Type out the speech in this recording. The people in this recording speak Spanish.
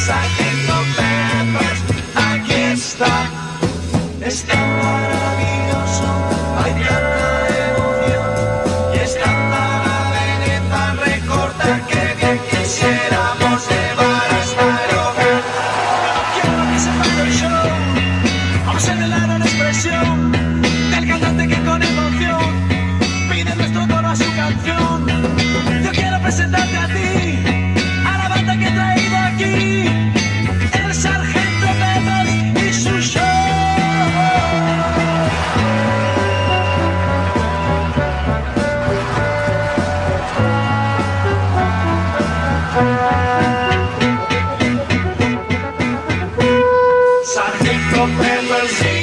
Sargento Peppers, aquí está. Es tan maravilloso, hay tanta emoción y es tanta la belleza recortar que bien quisiéramos llevar hasta el hogar. Quiero que se pare el show, vamos a anhelar una expresión del cantante que con emoción pide nuestro coro a su canción. Yo quiero presentarte a ti, a la banda que he traído aquí, el Sargento Peppers y su show. Sargento Peppers.